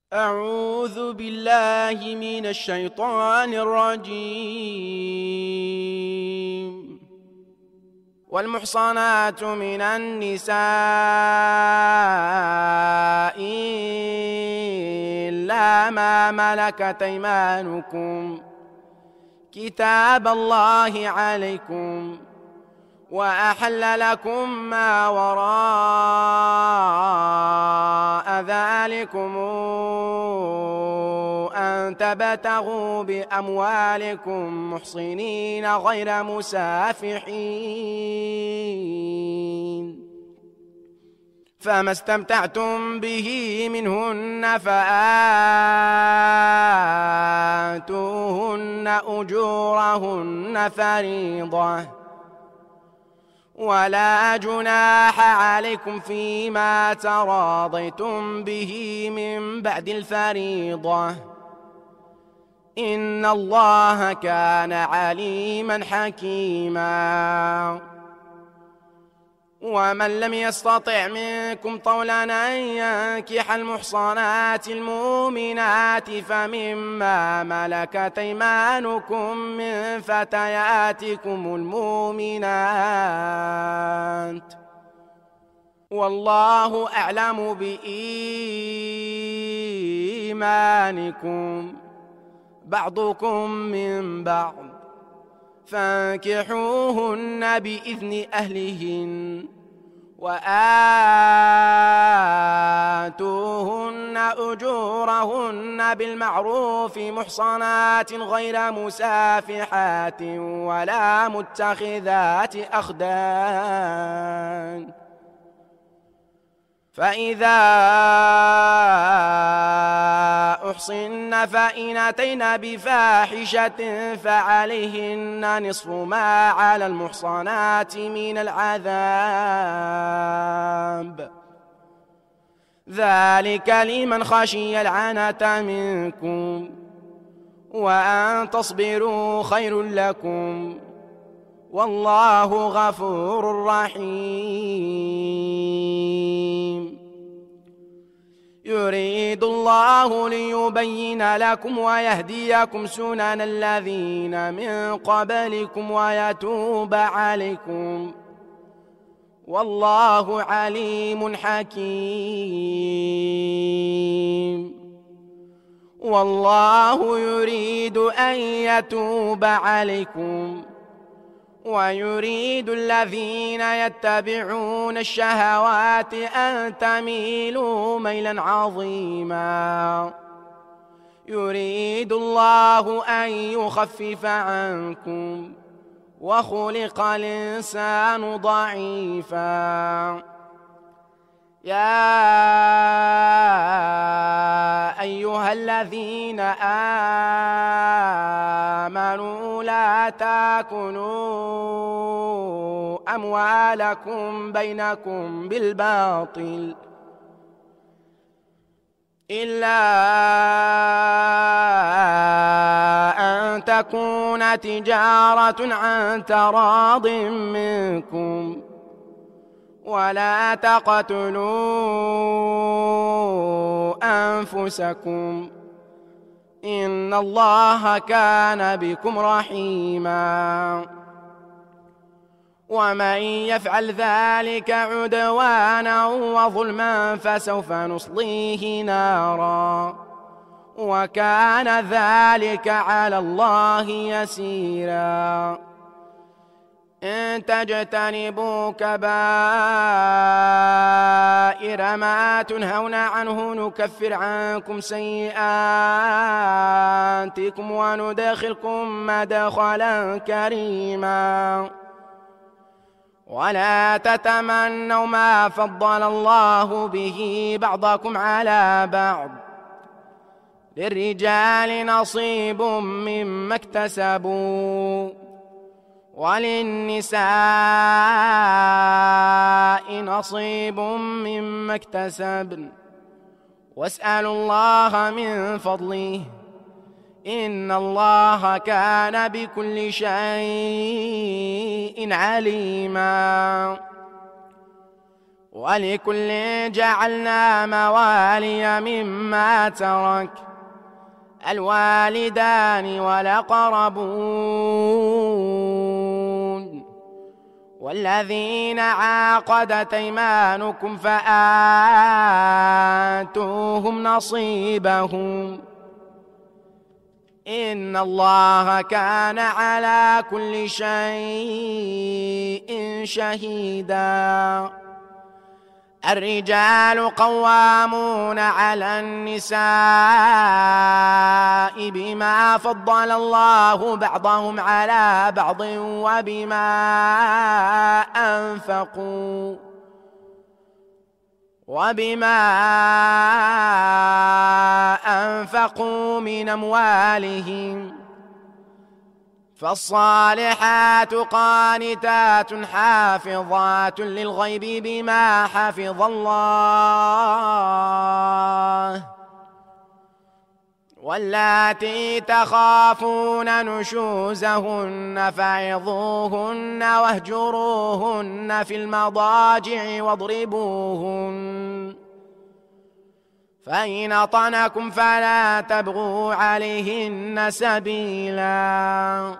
أعوذ بالله من الشيطان الرجيم. والمحصنات من النساء إلا ما ملكت أيمانكم كتاب الله عليكم، وأحل لكم ما وراء ذلكم أن تبتغوا بأموالكم محصنين غير مسافحين، فما استمتعتم به منهن فآتوهن أجورهن فريضة، ولا جناح عليكم فيما تراضيتم به من بعد الفريضة، إن الله كان عليما حكيما. ومن لم يستطع منكم طولا أن ينكح المحصنات المؤمنات فمما ملكت أيمانكم من فتياتكم المؤمنات، والله أعلم بإيمانكم بعضكم من بعض، فانكحوهن بإذن أهلهن وآتوهن أجورهن بالمعروف محصنات غير مسافحات ولا متخذات أخدان، فإذا أحصن فإن أتين بفاحشة فعليهن نصف ما على المحصنات من العذاب، ذلك لمن خشي العنة منكم، وأن تصبروا خير لكم، والله غفور رحيم. يريد الله ليبين لكم ويهديكم سنن الذين من قبلكم ويتوب عليكم، والله عليم حكيم. والله يريد أن يتوب عليكم، ويريد الذين يتبعون الشهوات أن تميلوا ميلا عظيما. يريد الله أن يخفف عنكم، وخلق الإنسان ضعيفا. يا أيها الذين آمنوا لا تأكلوا أموالكم بينكم بالباطل إلا أن تكون تجارة عن تراض منكم، ولا تقتلوا أنفسكم إن الله كان بكم رحيما. ومن يفعل ذلك عدوانا وظلما فسوف نصليه نارا، وكان ذلك على الله يسيرا. إن تجتنبوا كبائر ما تنهون عنه نكفر عنكم سيئاتكم وندخلكم مدخلا كريما. ولا تتمنوا ما فضل الله به بعضكم على بعض، للرجال نصيب مما اكتسبوا وللنساء نصيب مما اكتسبن، واسألوا الله من فضله إن الله كان بكل شيء عليما. ولكل جعلنا موالي مما ترك الوالدان والأقربون والذين عاقدت أيمانكم فآتوهم نصيبهم إن الله كان على كل شيء شهيدا. الرجال قوامون على النساء بما فضل الله بعضهم على بعض وبما أنفقوا من أموالهم فالصالحات قانتات حافظات للغيب بما حفظ الله واللاتي تخافون نشوزهن فعظوهن واهجروهن في المضاجع واضربوهن فإن أطعنكم فلا تبغوا عليهن سبيلا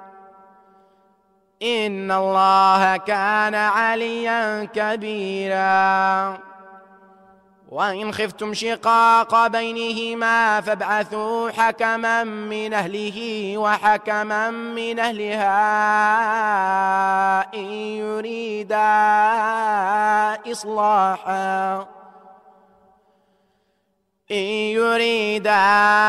إن الله كان عليا كبيرا. وإن خفتم شقاق بينهما فابعثوا حكما من أهله وحكما من أهلها إن يريدا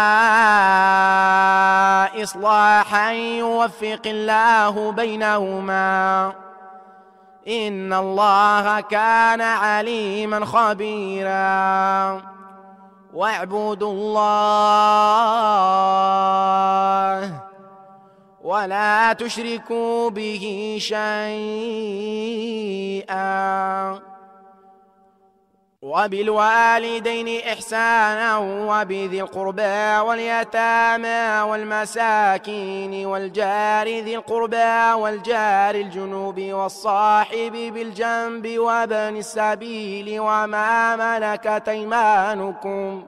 إصلاحا يوفق الله بينهما إن الله كان عليما خبيرا. واعبدوا الله ولا تشركوا به شيئا وبالوالدين إحسانا وبذي القربى واليتامى والمساكين والجار ذي القربى والجار الجنوب والصاحب بالجنب وابن السبيل وما ملكت أيمانكم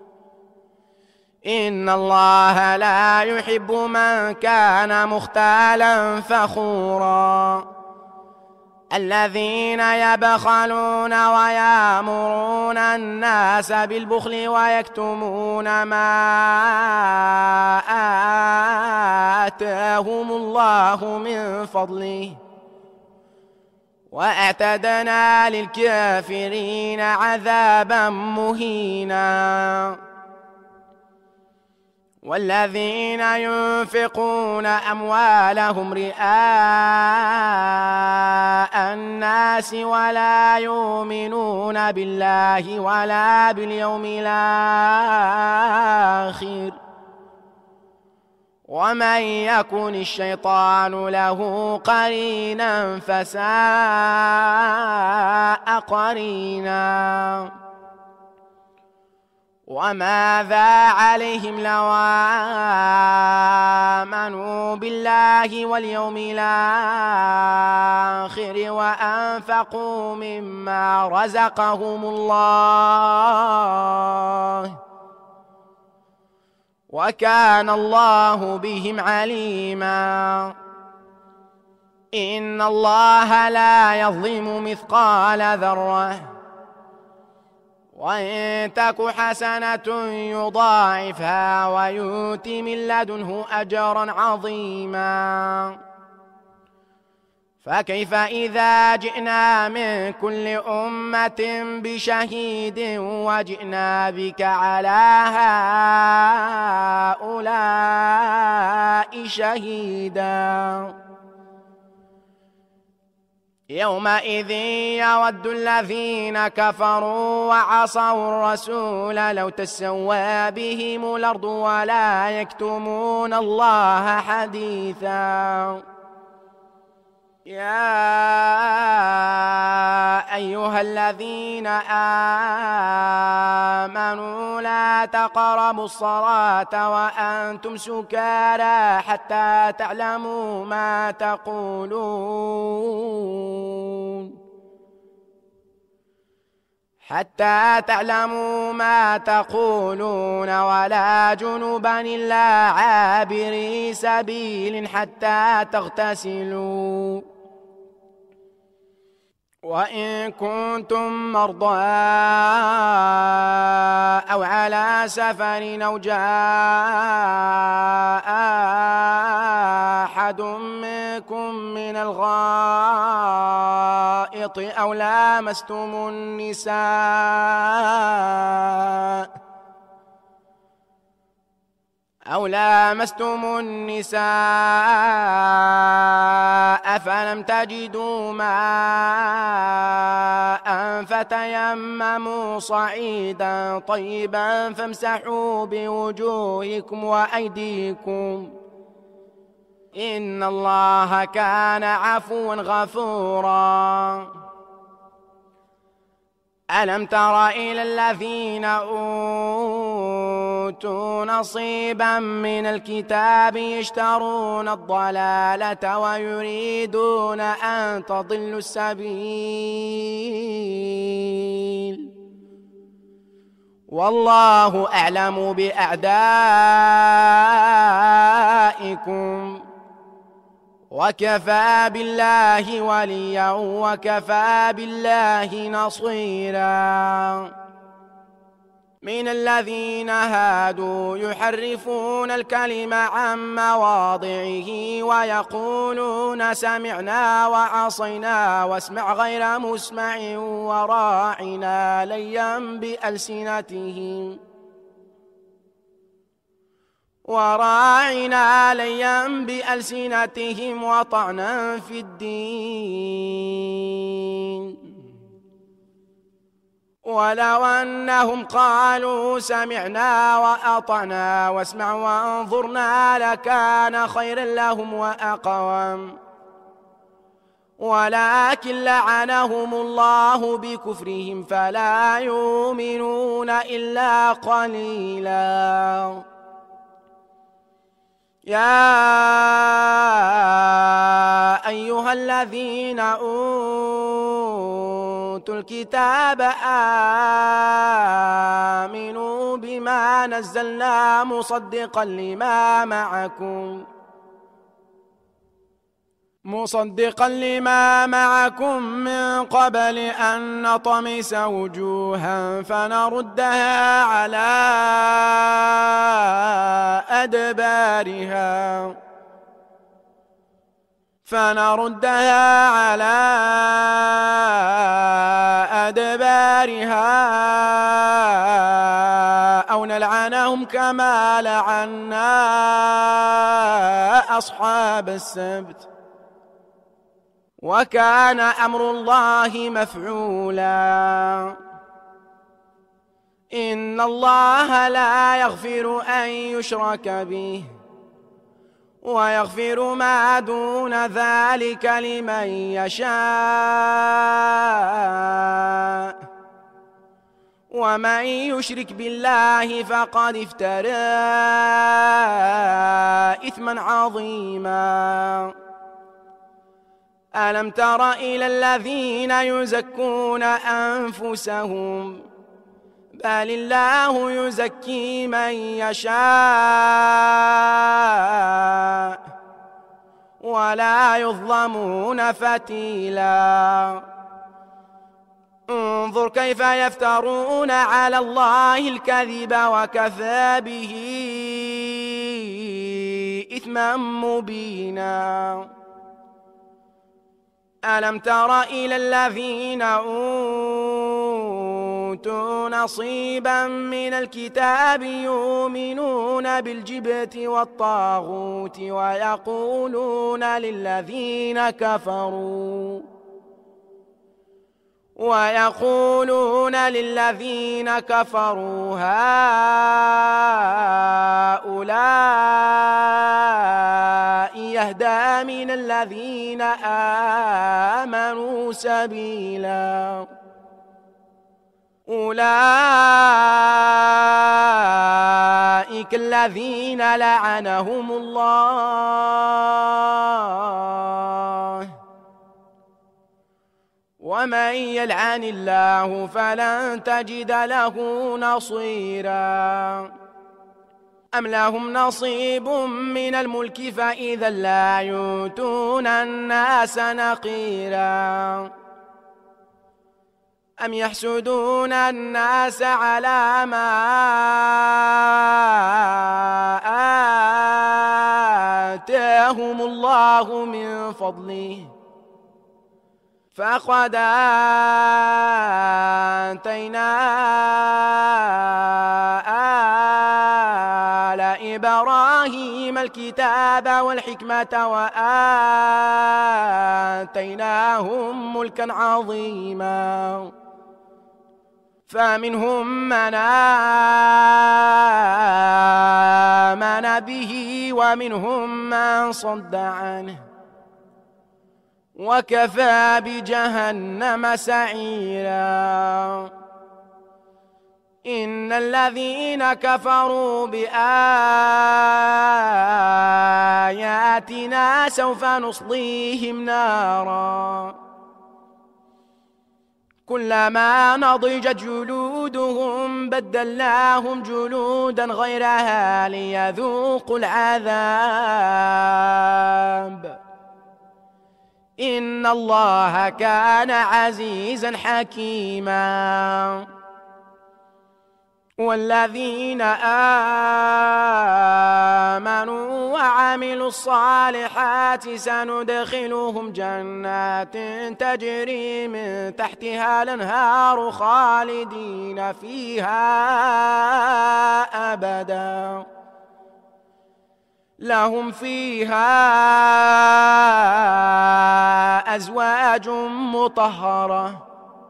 إن الله لا يحب من كان مختالا فخورا. الذين يبخلون ويأمرون الناس بالبخل ويكتمون ما آتاهم الله من فضله وأعتدنا للكافرين عذابا مهينا. والذين ينفقون أموالهم رئاء الناس ولا يؤمنون بالله ولا باليوم الآخر ومن يكن الشيطان له قرينا فساء قرينا. وماذا عليهم لو آمنوا بالله واليوم الآخر وأنفقوا مما رزقهم الله وكان الله بهم عليما. إن الله لا يظلم مثقال ذرة وإن تك حسنة يضاعفها ويؤت من لدنه أجرا عظيما. فكيف إذا جئنا من كل أمة بشهيد وجئنا بك على هؤلاء شهيدا. يومئذ يود الذين كفروا وعصوا الرسول لو تسوى بهم الأرض ولا يكتمون الله حديثا. يا أيها الذين آمنوا لا تقربوا الصلاة وأنتم سكارى حتى تعلموا ما تقولون حتى تعلموا ما تقولون ولا جنبا إلا عابري سبيل حتى تغتسلوا وإن كنتم مرضى أو على سفر أو جاء أحد منكم من الغائط أو لامستم النساء فلم تجدوا ماء فتيمموا صعيدا طيبا فامسحوا بوجوهكم وأيديكم إن الله كان عفوا غفورا ألم تر إلى الذين أوتوا نصيبا من الكتاب يشترون الضلالة ويريدون أن تضلوا السبيل والله أعلم بأعدائكم وكفى بالله وليا وكفى بالله نصيرا من الذين هادوا يحرفون الكلم عن مواضعه ويقولون سمعنا وعصينا واسمع غير مسمع وراعنا ليا بألسنتهم وطعنا في الدين ولو أنهم قالوا سمعنا وأطعنا واسمع وانظرنا لكان خيرا لهم وأقوم ولكن لعنهم الله بكفرهم فلا يؤمنون إلا قليلا يا أيها الذين أوتوا الكتاب آمنوا بما نزلنا مصدقا لما معكم من قبل أن نطمس وجوها فنردها على أدبارها أو نلعنهم كما لعنا أصحاب السبت وكان أمر الله مفعولا إن الله لا يغفر أن يشرك به ويغفر ما دون ذلك لمن يشاء ومن يشرك بالله فقد افترى إثما عظيما ألم تر إلى الذين يزكون أنفسهم بل الله يزكي من يشاء ولا يظلمون فتيلا انظر كيف يفترون على الله الكذب وكفى به إثما مبينا ألم تر إلى الذين أوتوا نصيبا من الكتاب يؤمنون بالجبت والطاغوت ويقولون للذين كفروا هؤلاء يهدى من الذين آمنوا سبيلا أولئك الذين لعنهم الله ومن يلعن الله فلن تجد له نصيرا أم لهم نصيب من الملك فإذا لا يؤتون الناس نقيرا أم يحسدون الناس على ما آتاهم الله من فضله فقد آتينا آل إبراهيم الكتاب والحكمة وآتيناهم ملكا عظيما فمنهم من آمن به ومنهم من صد عنه وكفى بجهنم سعيرا إن الذين كفروا بآياتنا سوف نصليهم نارا كلما نضجت جلودهم بدلناهم جلودا غيرها ليذوقوا العذاب إن الله كان عزيزا حكيما والذين آمنوا وعملوا الصالحات سندخلهم جنات تجري من تحتها الأنهار خالدين فيها أبدا لهم فيها أزواج مطهرة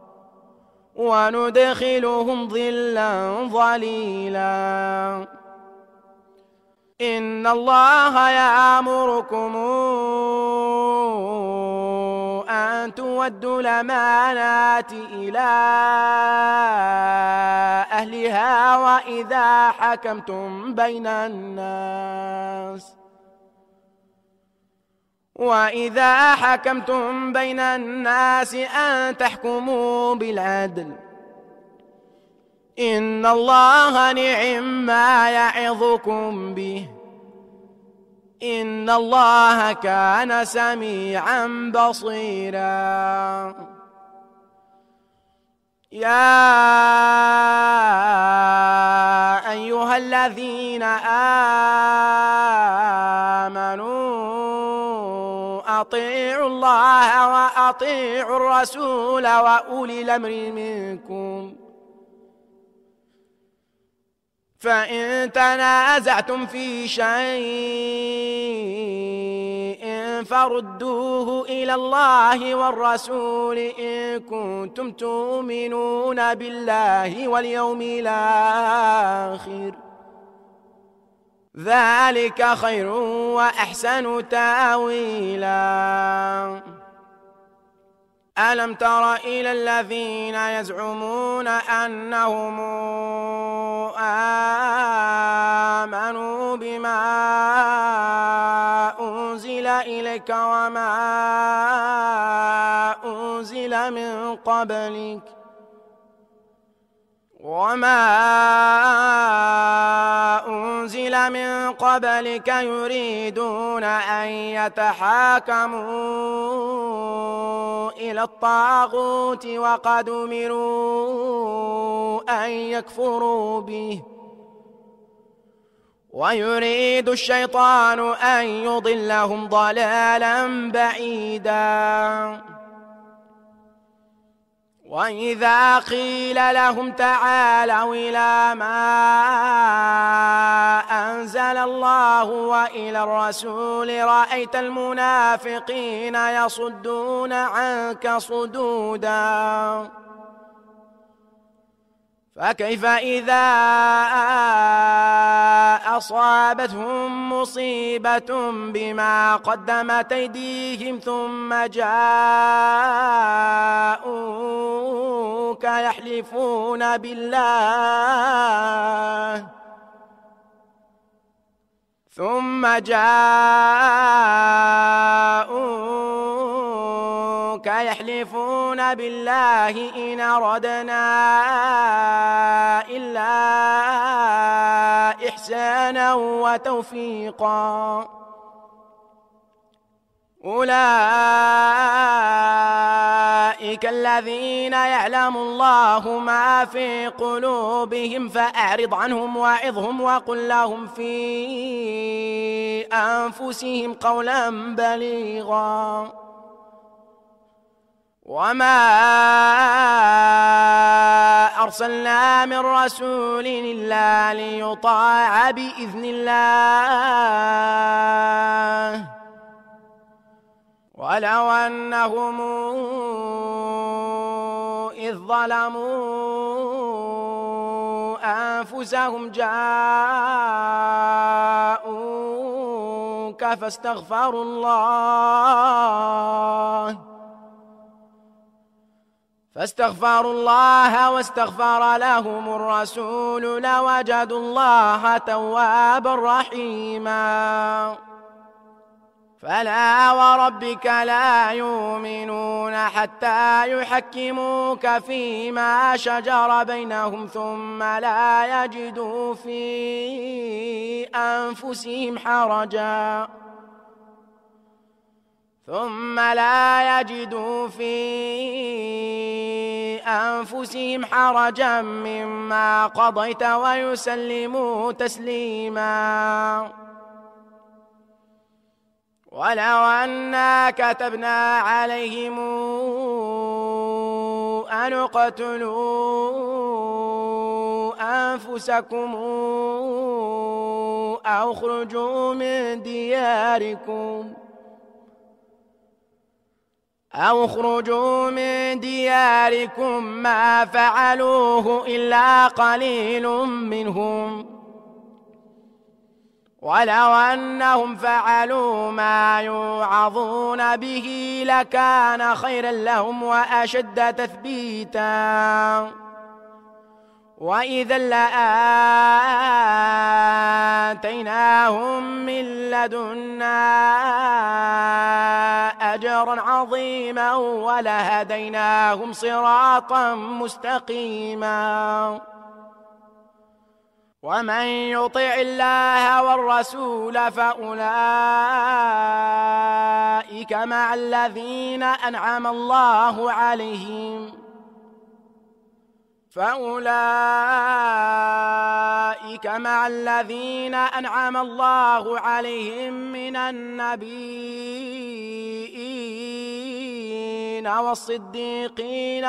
وندخلهم ظلا ظليلا إن الله يأمركم أن تودوا الأمانات إلى أهلها وإذا حكمتم بين الناس أن تحكموا بالعدل إن الله نعم ما يعظكم به إن الله كان سميعا بصيرا يا أيها الذين آمنوا أطيعوا الله وأطيعوا الرسول وأولي الأمر منكم فإن تنازعتم في شيء فردوه إلى الله والرسول إن كنتم تؤمنون بالله واليوم الآخر ذلك خير وأحسن تأويلا ألم تر إلى الذين يزعمون أنهم آمنوا بما أنزل إليك وما أنزل من قبلك يريدون أن يتحاكموا إلى الطاغوت وقد أمروا أن يكفروا به ويريد الشيطان أن يضلهم ضلالا بعيدا وإذا قيل لهم تعالوا إلى ما أنزل الله وإلى الرسول رأيت المنافقين يصدون عنك صدودا فكيف إذا أصابتهم مصيبة بما قدمت أيديهم ثم جاءوك يحلفون يحلفون بالله إن أردنا إلا إحسانا وتوفيقا أولئك الذين يعلم الله ما في قلوبهم فأعرض عنهم وعظهم وقل لهم في أنفسهم قولا بليغا وما أرسلنا من رسول إلا ليطاع بإذن الله ولو أنهم إذ ظلموا أنفسهم جاءوك فاستغفروا الله واستغفر لهم الرسول لوجدوا الله توابا رحيما فلا وربك لا يؤمنون حتى يحكموك فيما شجر بينهم ثم لا يجدوا في أنفسهم حرجا مما قضيت ويسلموا تسليما ولو أنا كتبنا عليهم أن اقتلوا أنفسكم أو اخرجوا من دياركم ما فعلوه إلا قليل منهم ولو أنهم فعلوا ما يوعظون به لكان خيرا لهم وأشد تثبيتا وإذا لآتيناهم من لدنا أجرا عظيما ولهديناهم صراطا مستقيما ومن يطع الله والرسول فأولئك مع الذين أنعم الله عليهم من النبيين والصديقين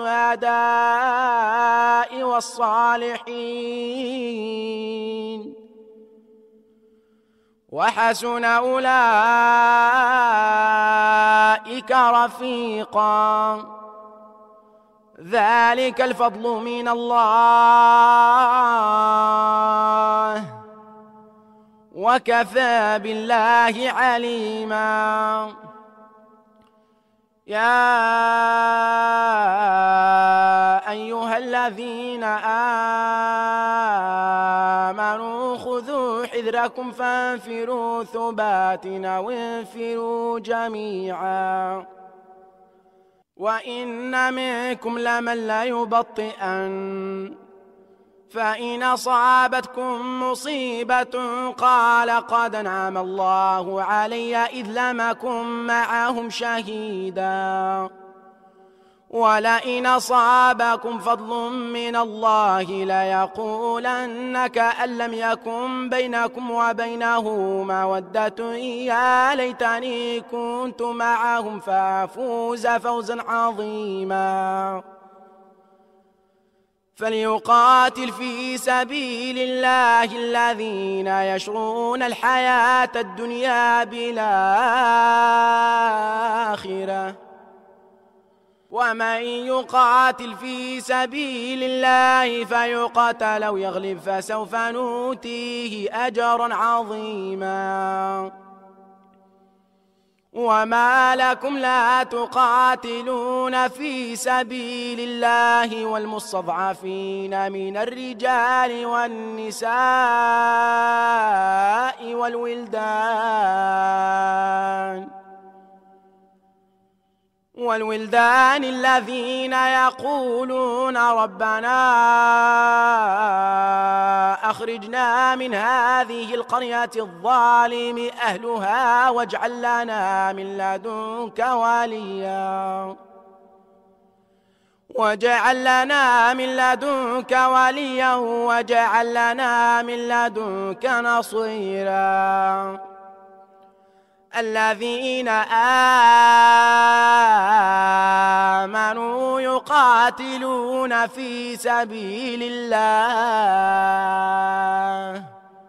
والشهداء والصالحين وحسن أولئك رفيقا ذلك الفضل من الله وكفى بالله عليما يا أيها الذين آمنوا خذوا حذركم فانفروا ثبات أو انفروا جميعا وإن منكم لمن ليبطئن فإن أصابتكم مصيبة قال قد أنعم الله علي إذ لم أكن معهم شهيدا ولئن أصابكم فضل من الله ليقولن كأن لم يكن بينكم وبينه مودة يا ليتني كنت معهم فأفوز فوزا عظيما فليقاتل في سبيل الله الذين يشرون الحياة الدنيا بالآخرة ومن يقاتل في سبيل الله فيقتل أو يغلب فسوف نؤتيه أجرا عظيما وما لكم لا تقاتلون في سبيل الله والمستضعفين من الرجال والنساء والولدان الذين يقولون ربنا أخرجنا من هذه القرية الظالم أهلها واجعل لنا من لدنك وليا واجعل لنا من لدنك نصيرا. الذين آمنوا يقاتلون في سبيل الله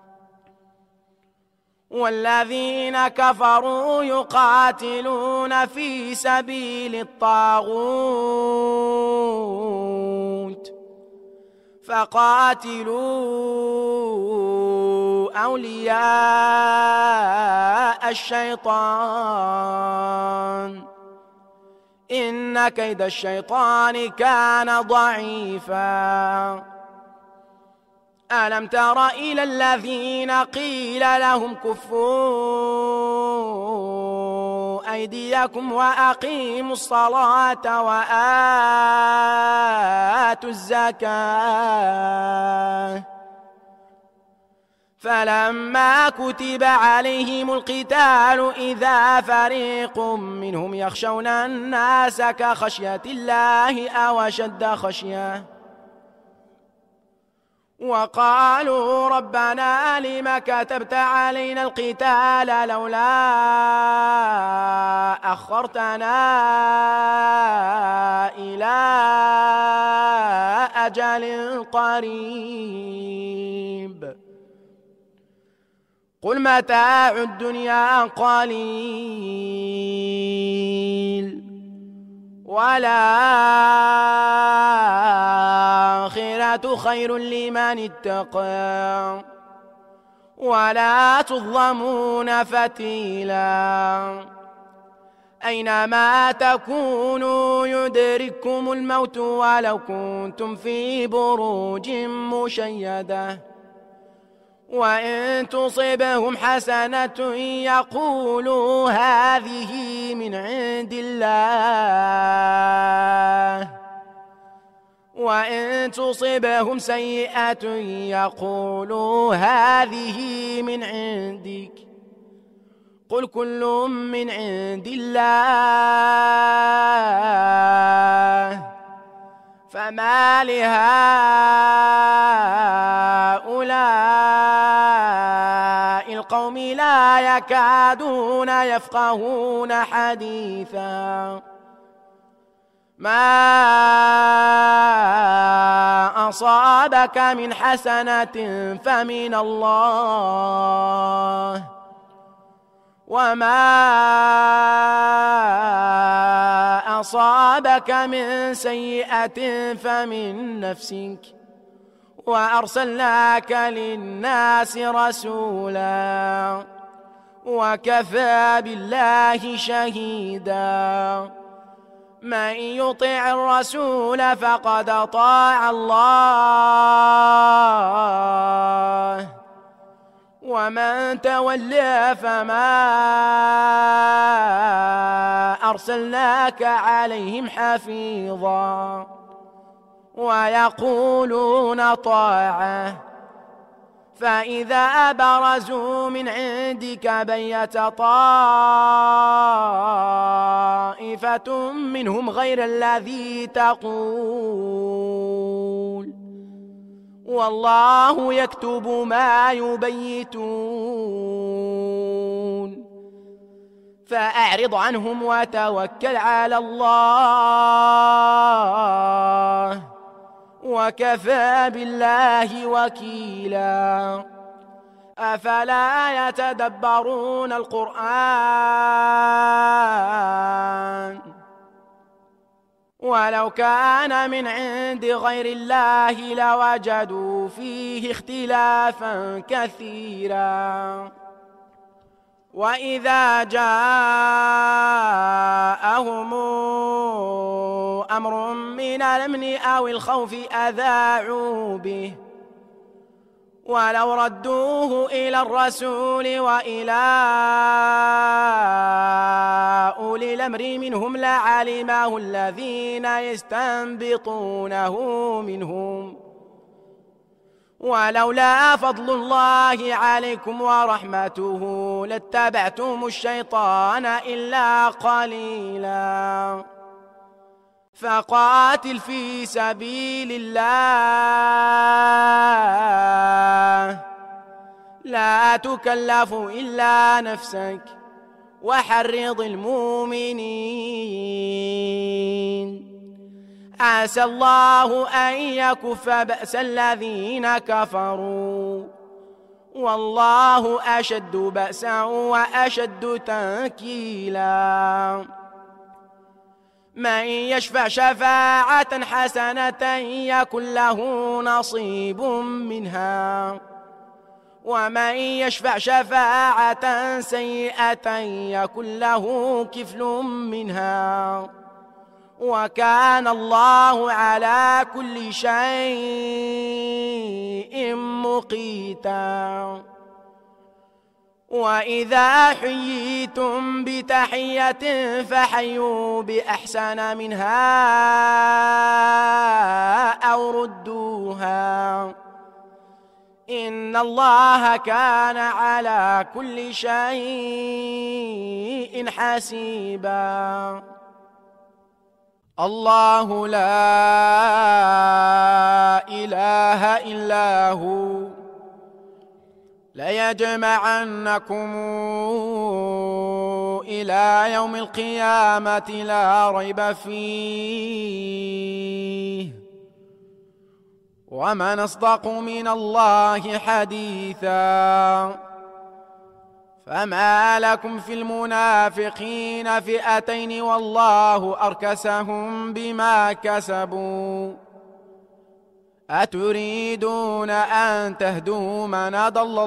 والذين كفروا يقاتلون في سبيل الطاغوت فقاتلوا أولياء الشيطان إن كيد الشيطان كان ضعيفا. ألم تر إلى الذين قيل لهم كفوا أيديكم وأقيموا الصلاة وآتوا الزكاة فلما كتب عليهم القتال إذا فريق منهم يخشون الناس كخشية الله أو أشد خشية وقالوا ربنا لم كتبت علينا القتال لولا أخرتنا إلى أجل قريب قل متاع الدنيا قليل والآخرة خير لمن اتقى ولا تظلمون فتيلا. أينما تكونوا يدرككم الموت ولو كنتم في بروج مشيدة وإن تصبهم حسنة يقولوا هذه من عند الله وإن تصبهم سيئة يقولوا هذه من عندك قل كل من عند الله فما لهؤلاء القوم لا يكادون يفقهون حديثا. ما أصابك من حسنة فمن الله وما أصابك من سيئة فمن نفسك وأرسلناك للناس رسولا وكفى بالله شهيدا. من يطع الرسول فقد أطاع الله ومن تولى فما أرسلناك عليهم حفيظا ويقولون طاعة فإذا برزوا من عندك بيت طائفة منهم غير الذي تقول والله يكتب ما يبيتون فأعرض عنهم وتوكل على الله وكفى بالله وكيلا. أفلا يتدبرون القرآن ولو كان من عند غير الله لوجدوا فيه اختلافا كثيرا. وإذا جاءهم أمر من الأمن أو الخوف أذاعوا به ولو ردوه إلى الرسول وإلى أولي الأمر منهم لعلمه الذين يستنبطونه منهم ولولا فضل الله عليكم ورحمته لاتبعتم الشيطان إلا قليلا فقاتل في سبيل الله لا تكلف إلا نفسك وحرض المؤمنين عسى الله أن يكف بأس الذين كفروا والله أشد بأسا وأشد تنكيلا من يشفع شفاعة حسنة يكن له نصيب منها ومن يشفع شفاعة سيئة يكن له كفل منها وكان الله على كل شيء مقيتا وإذا حييتم بتحية فحيوا بأحسن منها أو ردوها إن الله كان على كل شيء حسيبا الله لا إله إلا هو ليجمعنكم إلى يوم القيامة لا ريب فيه ومن أصدق من الله حديثا فما لكم في المنافقين فئتين والله أركسهم بما كسبوا أتريدون أن تهدوا من أضل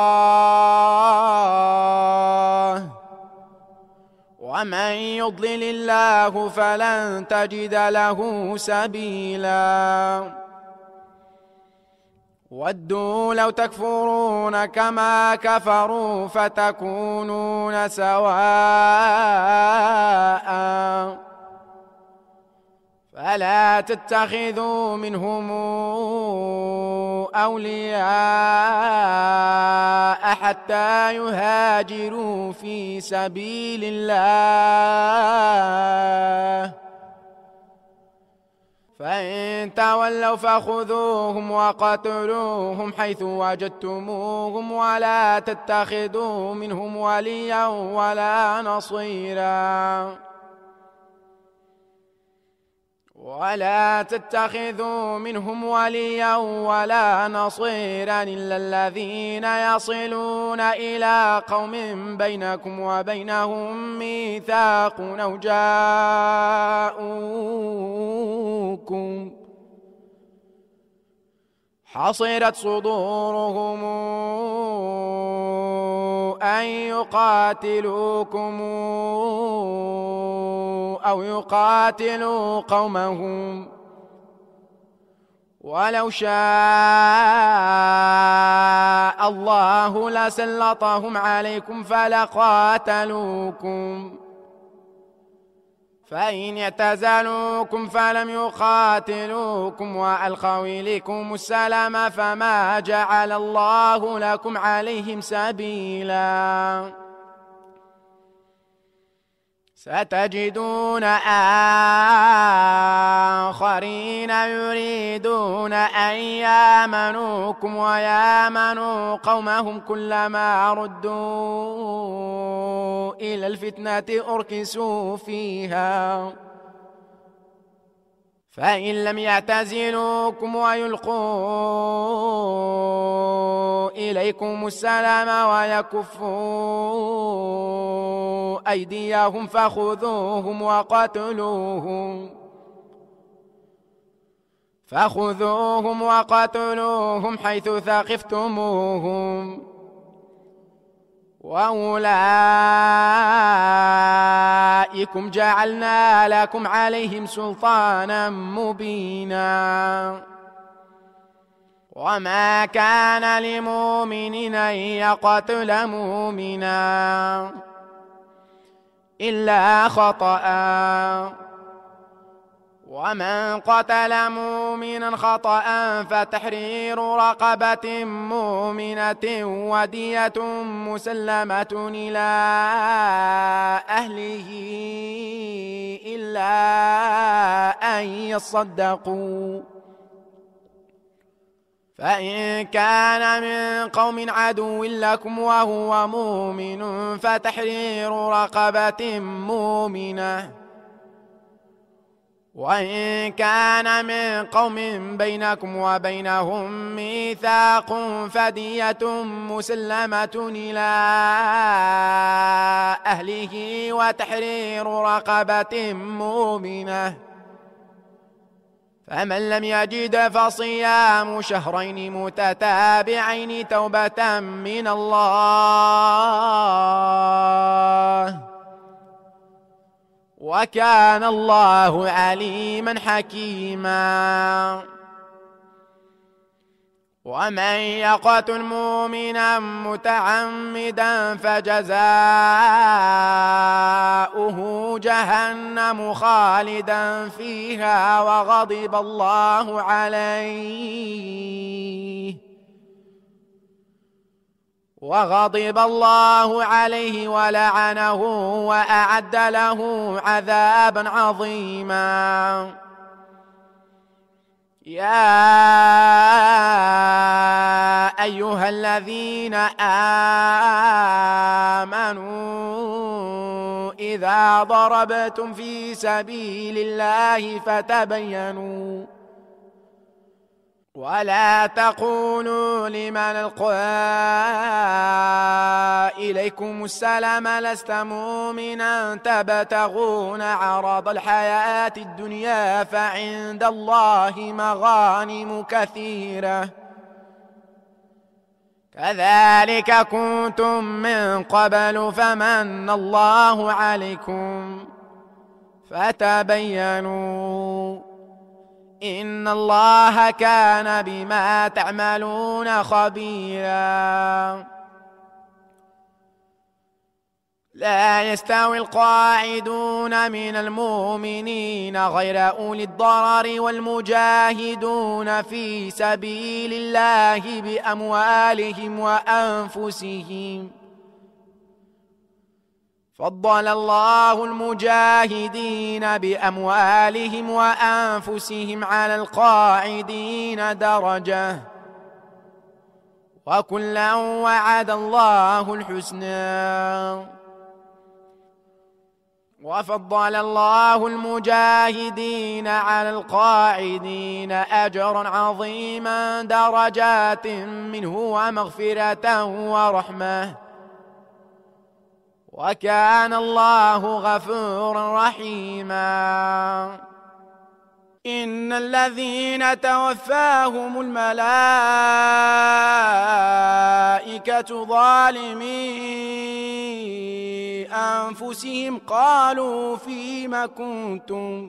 الله ومن يضلل الله فلن تجد له سبيلا ودوا لو تكفرون كما كفروا فتكونون سواء فلا تتخذوا منهم أولياء حتى يهاجروا في سبيل الله فإن تولوا فخذوهم وقتلوهم حيث وجدتموهم ولا تتخذوا منهم وليا ولا نصيرا ولا تتخذوا منهم وليا ولا نصيرا إلا الذين يصلون إلى قوم بينكم وبينهم ميثاق أو جاءوكم حصرت صدورهم أن يقاتلوكم أو يقاتلوا قومهم ولو شاء الله لسلطهم عليكم فلقاتلوكم فإن اعتزلوكم فلم يقاتلوكم وألقوا إليكم السلام فما جعل الله لكم عليهم سبيلا ستجدون آخرين يريدون أن يامنوكم ويامنوا قومهم كلما ردوا إلى الفتنة أركسوا فيها فإن لم يعتزلوكم ويلقوا إليكم السلام ويكفوا أيديهم فخذوهم وقتلوهم حيث ثقفتموهم وأولئكم جعلنا لكم عليهم سلطانا مبينا وما كان لمؤمن أن يقتل مؤمنا إلا خطأ، ومن قتل مؤمنا خطأ فتحرير رقبة مؤمنة ودية مسلمة إلى أهله إلا أن يصدقوا، فإن كان من قوم عدو لكم وهو مؤمن فتحرير رقبة مؤمنة، وإن كان من قوم بينكم وبينهم ميثاق فدية مسلمة إلى أهله وتحرير رقبة مؤمنة، فمن لم يجد فصيام شهرين متتابعين توبة من الله، وكان الله عليما حكيما. ومن يقتل مؤمنا متعمدا فجزاؤه جهنم خالدا فيها وغضب الله عليه ولعنه وأعد له عذابا عظيما. يا أيها الذين آمنوا إذا ضربتم في سبيل الله فتبينوا ولا تقولوا لمن ألقى إليكم السلام لست مؤمنا تبتغون عرض الحياة الدنيا فعند الله مغانم كثيرة كذلك كنتم من قبل فمن الله عليكم فتبينوا إن الله كان بما تعملون خبيرا. لا يستوي القاعدون من المؤمنين غير أولي الضرر والمجاهدون في سبيل الله بأموالهم وأنفسهم، فضل الله المجاهدين بأموالهم وأنفسهم على القاعدين درجة، وكلا وعد الله الحسنى. وفضل الله المجاهدين على القاعدين أجرا عظيما درجات منه ومغفرة ورحمة، وكان الله غفورا رحيما. إن الذين توفاهم الملائكة ظالمي أنفسهم قالوا فيم كنتم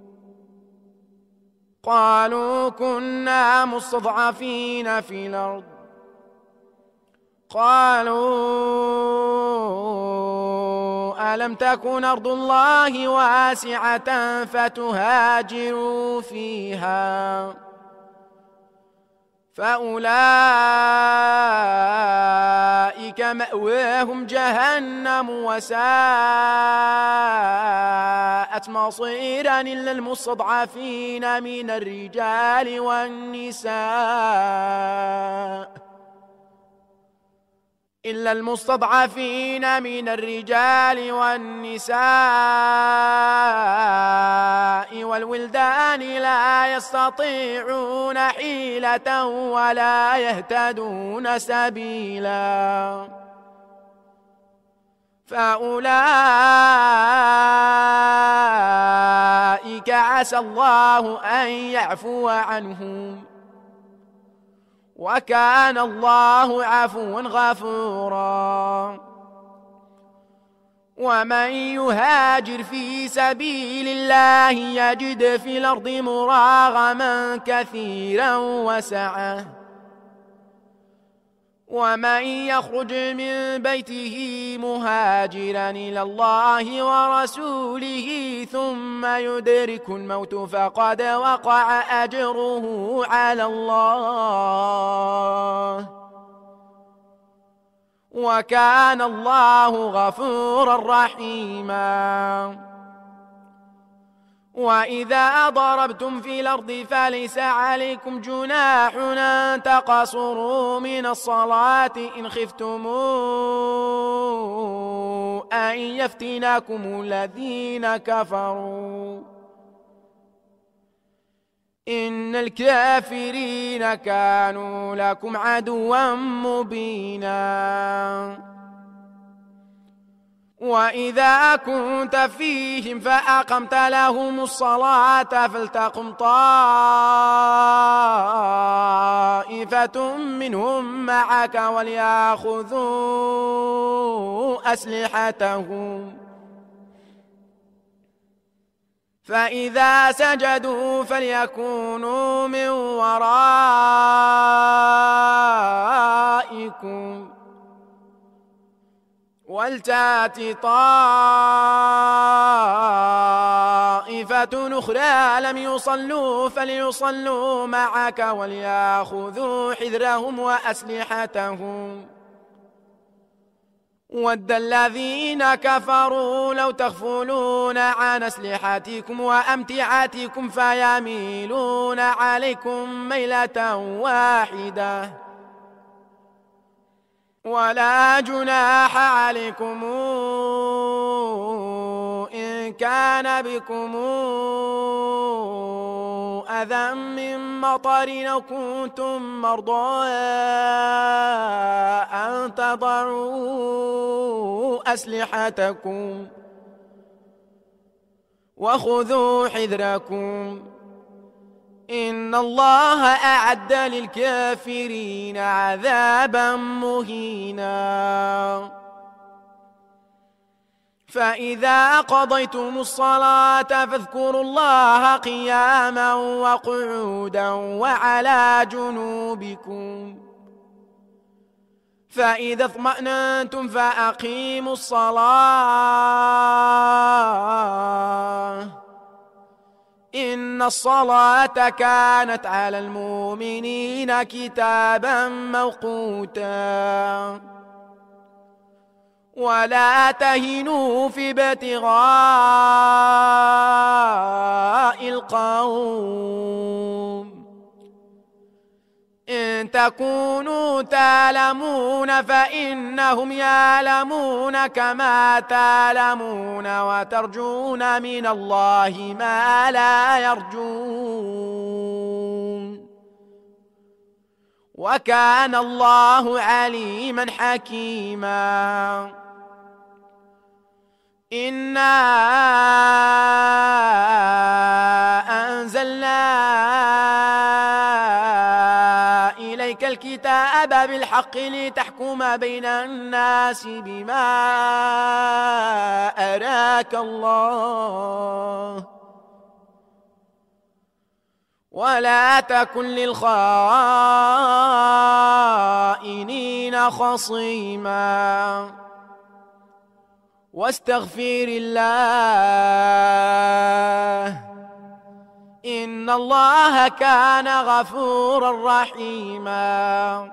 قالوا كنا مستضعفين في الأرض قالوا ألم تكن أرض الله واسعة فتهاجروا فيها فأولئك مأواهم جهنم وساءت مصيرا إلا المستضعفين من الرجال والنساء والولدان لا يستطيعون حيلة ولا يهتدون سبيلا فأولئك عسى الله أن يعفو عنهم وكان الله عفوا غفورا. ومن يهاجر في سبيل الله يجد في الأرض مراغما كثيرا وسعة ومن يخرج من بيته مهاجرا إلى الله ورسوله ثم يدرك الموت فقد وقع أجره على الله وكان الله غفورا رحيما. وإذا ضربتم في الأرض فليس عليكم جناح أن تقصروا من الصلاة إن خفتم أن يفتنكم الذين كفروا إن الكافرين كانوا لكم عدوا مبينا. وإذا كنت فيهم فأقمت لهم الصلاة فلتقم طائفة منهم معك وليأخذوا أسلحتهم فإذا سجدوا فليكونوا من ورائكم ولتأت طائفة أخرى لم يصلوا فليصلوا معك وليأخذوا حذرهم وأسلحتهم ود الذين كفروا لو تغفلون عن أسلحتكم وأمتعتكم فيميلون عليكم ميلة واحدة ولا جناح عليكم إن كان بكم أذى من مطر أو كنتم مرضى أن تضعوا أسلحتكم وخذوا حذركم إن الله أعد للكافرين عذابا مهينا. فإذا قضيتم الصلاة فاذكروا الله قياما وقعودا وعلى جنوبكم فإذا اطمأننتم فأقيموا الصلاة إن الصلاة كانت على المؤمنين كتابا موقوتا ولا تهنوا في ابتغاء القوم إن تكونوا تعلمون فإنهم يعلمون كما تعلمون وترجون من الله ما لا يرجون وكان الله عليما حكيما. إنا أنزلنا إليك الكتاب بالحق لتحكم بين الناس بما أراك الله ولا تكن للخائنين خصيما واستغفر الله إن الله كان غفورا رحيما.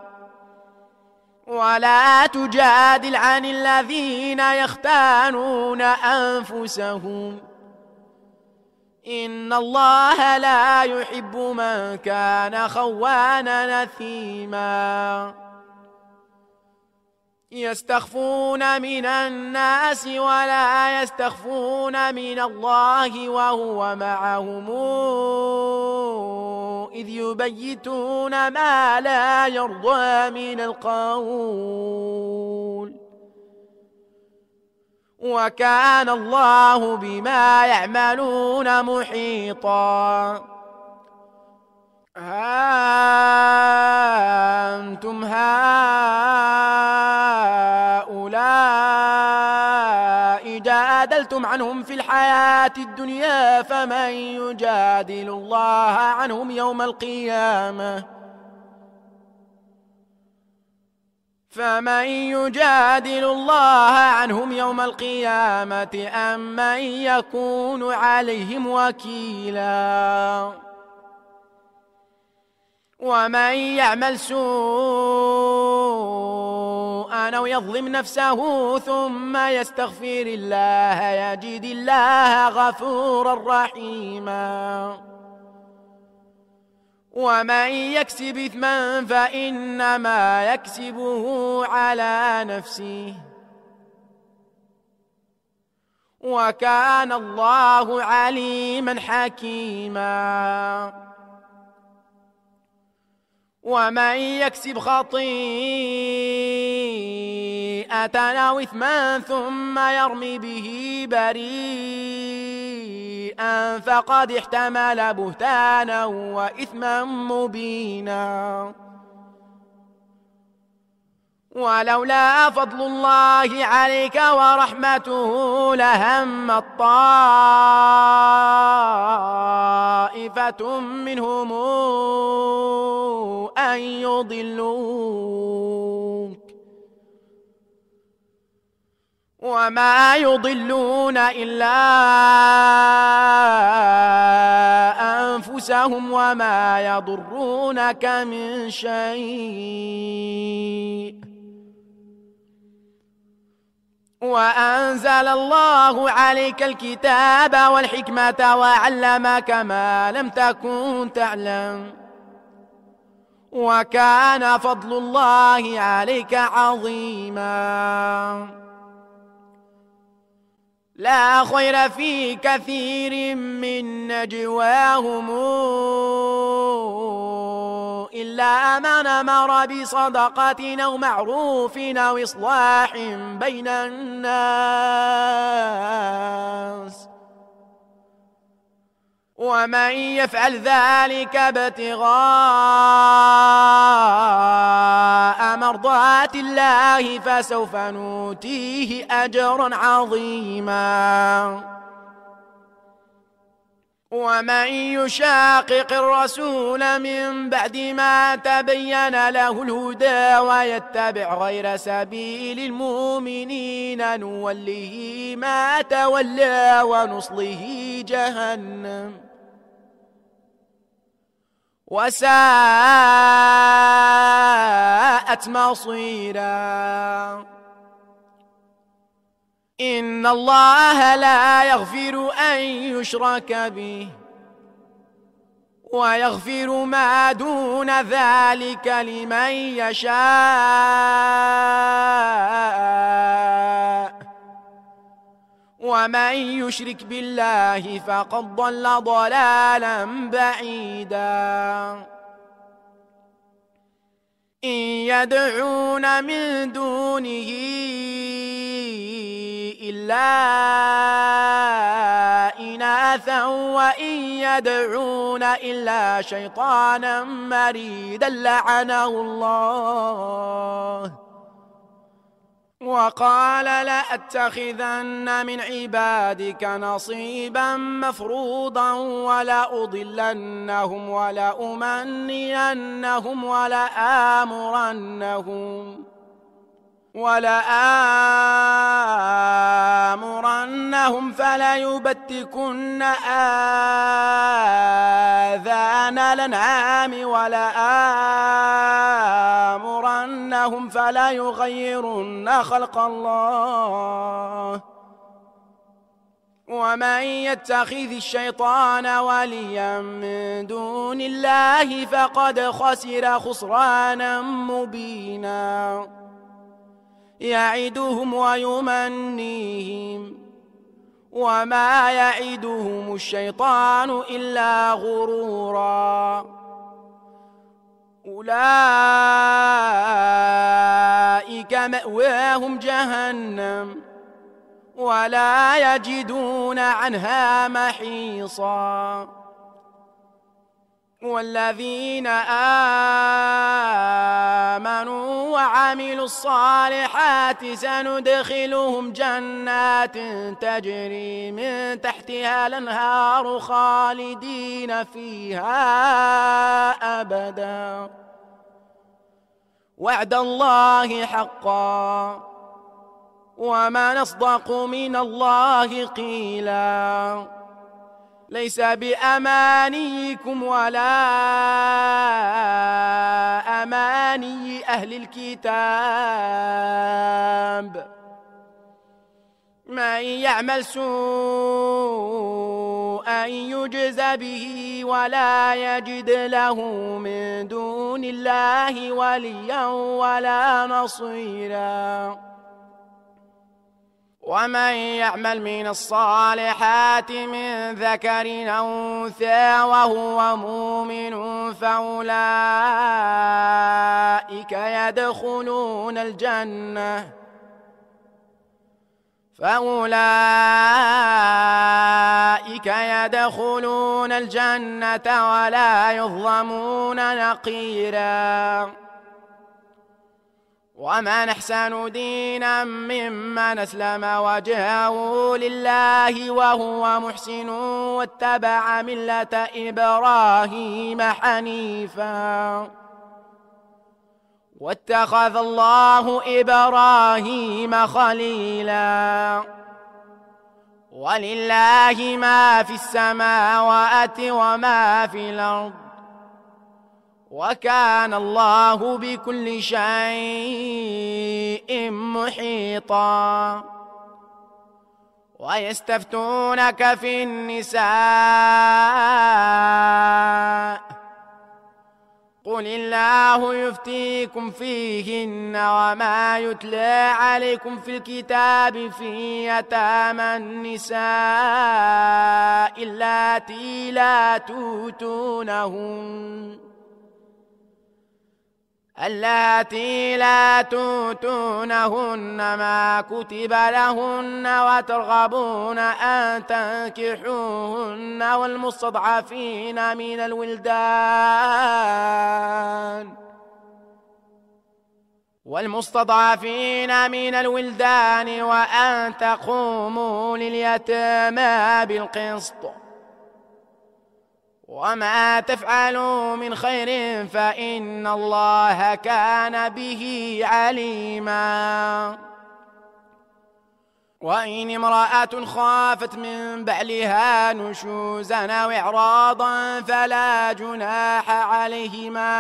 ولا تجادل عن الذين يختانون أنفسهم إن الله لا يحب من كان خوانا نثيما يستخفون من الناس ولا يستخفون من الله وهو معهم إذ يبيتون ما لا يرضى من القول وكان الله بما يعملون محيطا. أنتم هؤلاء جادلتم عنهم في الحياة الدنيا فمن يجادل الله عنهم يوم القيامة فمن يجادل الله عنهم يوم القيامة أم من يكون عليهم وكيلا ومن يعمل سوءا أو يظلم نفسه ثم يستغفر الله يجد الله غفورا رحيما ومن يكسب إثما فإنما يكسبه على نفسه وكان الله عليما حكيما ومن يكسب خطيئة أو إثما ثم يرمي به بريئا فقد احتمل بهتانا وإثما مبينا ولولا فضل الله عليك ورحمته لهمت طائفة منهم أن يضلوك وما يضلون إلا أنفسهم وما يضرونك من شيء وأنزل الله عليك الكتاب والحكمة وعلمك ما لم تكن تعلم وكان فضل الله عليك عظيما لا خير في كثير من نجواهم إلا من أمر بصدقة أو معروف أو إصلاح بين الناس ومن يفعل ذلك ابتغاء مرضات الله فسوف نؤتيه أجرا عظيما ومن يشاقق الرسول من بعد ما تبين له الهدى ويتبع غير سبيل المؤمنين نوله ما تولى ونصله جهنم وساءت مصيرا إن الله لا يغفر أن يشرك به ويغفر ما دون ذلك لمن يشاء ومن يشرك بالله فقد ضل ضلالا بعيدا إن يدعون من دونه إلا إناثا وإن يدعون إلا شيطانا مريدا لعنه الله وقال لأتخذن من عبادك نصيبا مفروضا ولأضلنهم ولأمنينهم ولآمرنهم فليبتكن آذان الأنعام ولآمرنهم فليغيرن خلق الله ومن يتخذ الشيطان وليا من دون الله فقد خسر خسرانا مبينا يعدهم ويمنيهم وما يعدهم الشيطان إلا غرورا أولئك مأواهم جهنم ولا يجدون عنها محيصا والذين آمنوا وعملوا الصالحات سندخلهم جنات تجري من تحتها الأنهار خالدين فيها أبدا وعد الله حقا وما نصدق من الله قيلا ليس بأمانيكم ولا أماني أهل الكتاب من يعمل سوءا يجز به ولا يجد له من دون الله وليا ولا نصيرا ومن يعمل من الصالحات من ذكر أو أنثى وهو مؤمن فأولئك يدخلون الجنة ولا يظلمون نقيرا ومن أحسن دينا ممن أسلم وجهه لله وهو محسن واتبع ملة إبراهيم حنيفا واتخذ الله إبراهيم خليلا ولله ما في السماوات وما في الأرض وكان الله بكل شيء محيطا ويستفتونك في النساء قل الله يفتيكم فيهن وما يتلى عليكم في الكتاب في يتامى النساء اللاتي لا تؤتونهن ما كتب لهن وترغبون أن تنكحوهن والمستضعفين من الولدان وأن تقوموا لليتامى بالقسط وما تفعلوا من خير فإن الله كان به عليما وإن امرأة خافت من بعلها نشوزا أو إعراضا فلا جناح عليهما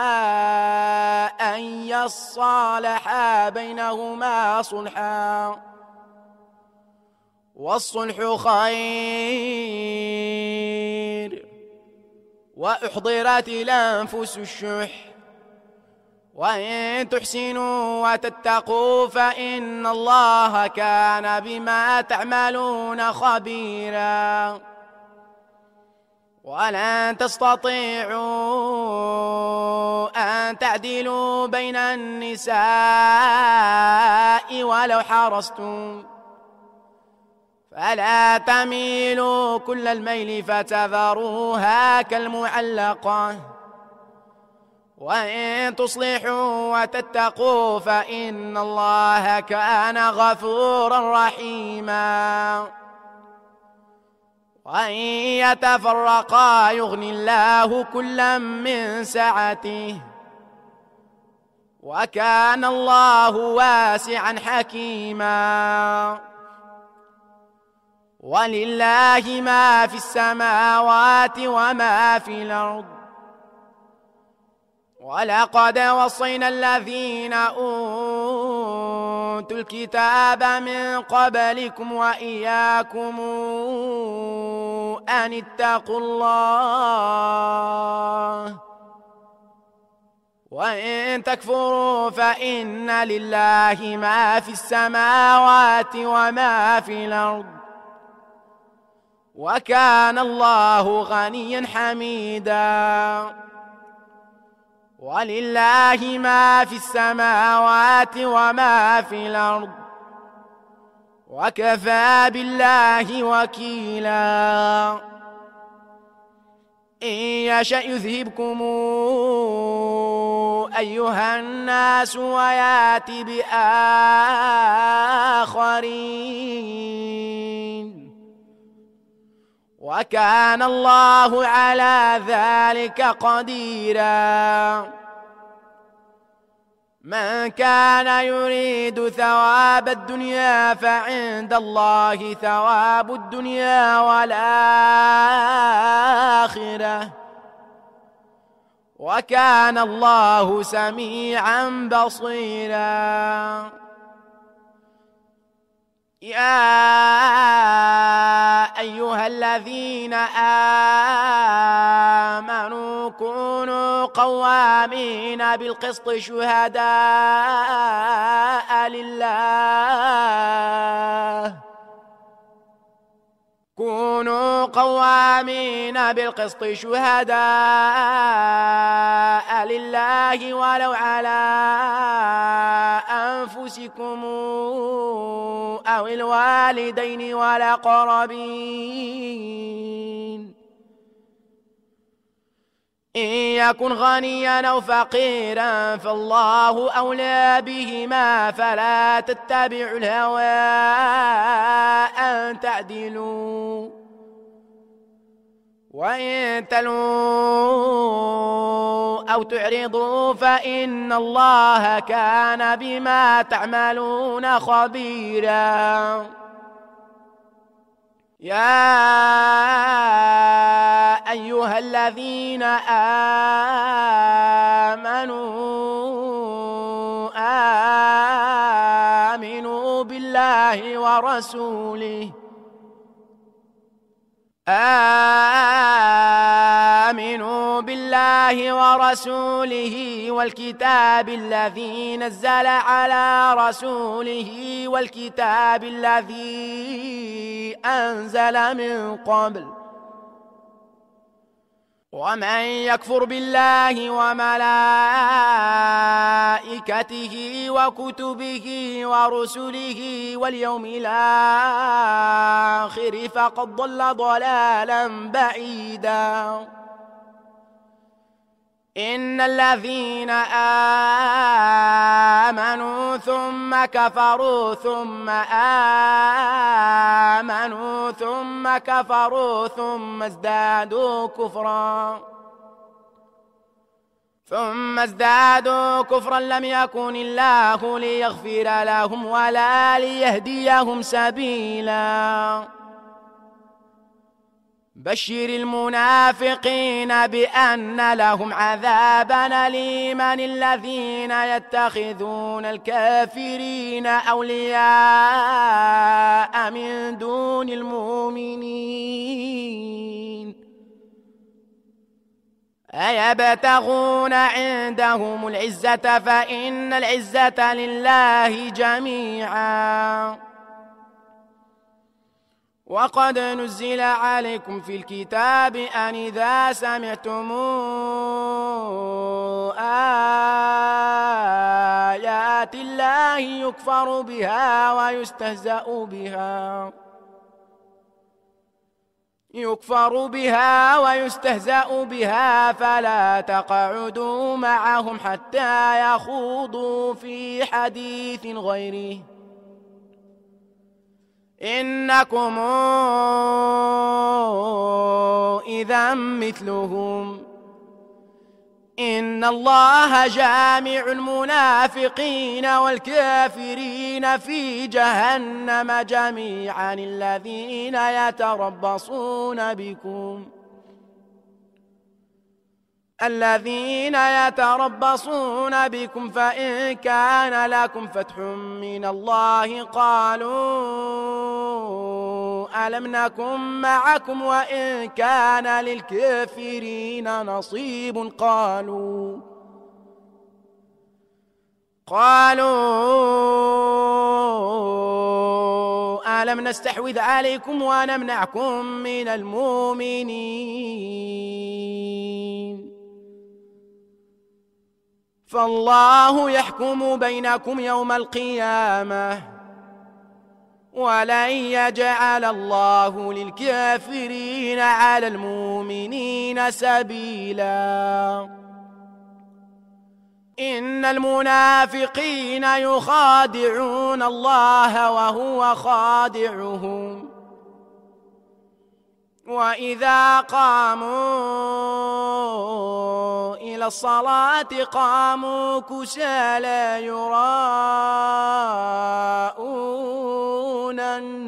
أن يصالحا بينهما صلحا والصلح خير وأحضرت الأنفس الشح وإن تحسنوا وتتقوا فإن الله كان بما تعملون خبيرا ولن تستطيعوا أن تعدلوا بين النساء ولو حرصتم فلا تميلوا كل الميل فتذروها كالمعلقة وإن تصلحوا وتتقوا فإن الله كان غفورا رحيما وإن يتفرقا يغني الله كلا من سعته وكان الله واسعا حكيما ولله ما في السماوات وما في الأرض ولقد وصينا الذين أوتوا الكتاب من قبلكم وإياكم أن اتقوا الله وإن تكفروا فإن لله ما في السماوات وما في الأرض وكان الله غنيا حميدا ولله ما في السماوات وما في الأرض وكفى بالله وكيلا إن يشأ يذهبكم أيها الناس ويات بآخرين وكان الله على ذلك قديرا من كان يريد ثواب الدنيا فعند الله ثواب الدنيا والآخرة وكان الله سميعا بصيرا. يا أيها الذين آمنوا كونوا قوامين بالقسط شهداء لله ولو على أنفسكم أو الوالدين والأقربين إن يكن غنيا أو فقيرا فالله أولى بهما فلا تتبعوا الهوى أن تعدلوا وإن تلووا أو تعرضوا فإن الله كان بما تعملون خبيرا. يا أيها الذين آمنوا بالله ورسوله والكتاب الذي نزل على رسوله والكتاب الذي أنزل من قبل ومن يكفر بالله وملائكته وكتبه ورسله واليوم الآخر فقد ضل ضلالا بعيدا. إن الذين آمنوا ثم كفروا ثم آمنوا ثم كفروا ثم ازدادوا كفرا لم يكن الله ليغفر لهم ولا ليهديهم سبيلا. بشر المنافقين بأن لهم عذابا أليما الذين يتخذون الكافرين أولياء من دون المؤمنين أيبتغون عندهم العزة فإن العزة لله جميعا. وقد نزل عليكم في الكتاب أن إذا سمعتم آيات الله يكفر بها ويستهزأ بها فلا تقعدوا معهم حتى يخوضوا في حديث غيره إنكم إذا مثلهم إن الله جامع المنافقين والكافرين في جهنم جميعا الذين يتربصون بكم فإن كان لكم فتح من الله قالوا ألم نكن معكم وإن كان للكافرين نصيب قالوا ألم نستحوذ عليكم ونمنعكم من المؤمنين فالله يحكم بينكم يوم القيامة ولن يجعل الله للكافرين على المؤمنين سبيلا. إن المنافقين يخادعون الله وهو خادعهم وإذا قاموا إلى الصلاة قاموا كسالى يراءون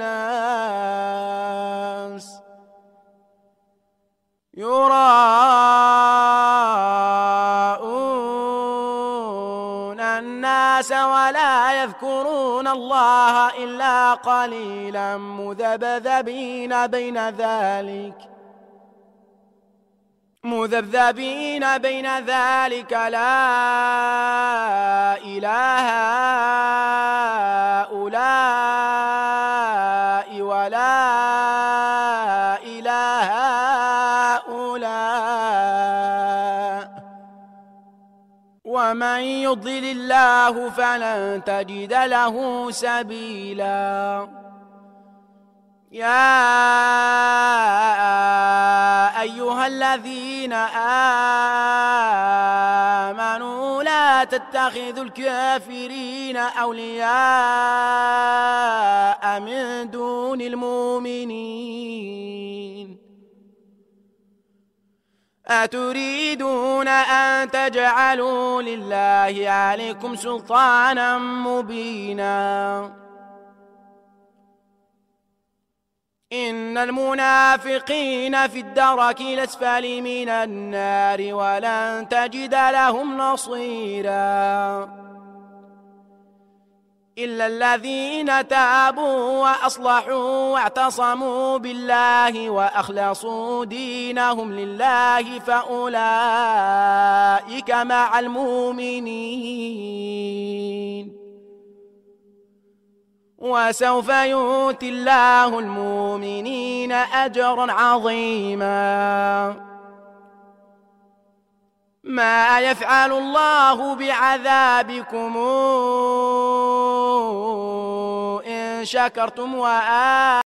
الناس ولا يذكرون الله إلا قليلا مذبذبين بين ذلك لا إله هؤلاء ولا إله هؤلاء ومن يضلل الله فلن تجد له سبيلا. يا أيها الذين آمنوا لا تتخذوا الكافرين أولياء من دون المؤمنين أتريدون أن تجعلوا لله عليكم سلطانا مبينا إن المنافقين في الدرك الأسفل من النار ولن تجد لهم نصيرا إلا الذين تابوا وأصلحوا واعتصموا بالله وأخلصوا دينهم لله فأولئك مع المؤمنين وسوف يؤتي الله المؤمنين أجرا عظيما. ما يفعل الله بعذابكم إن شكرتم وآمنتم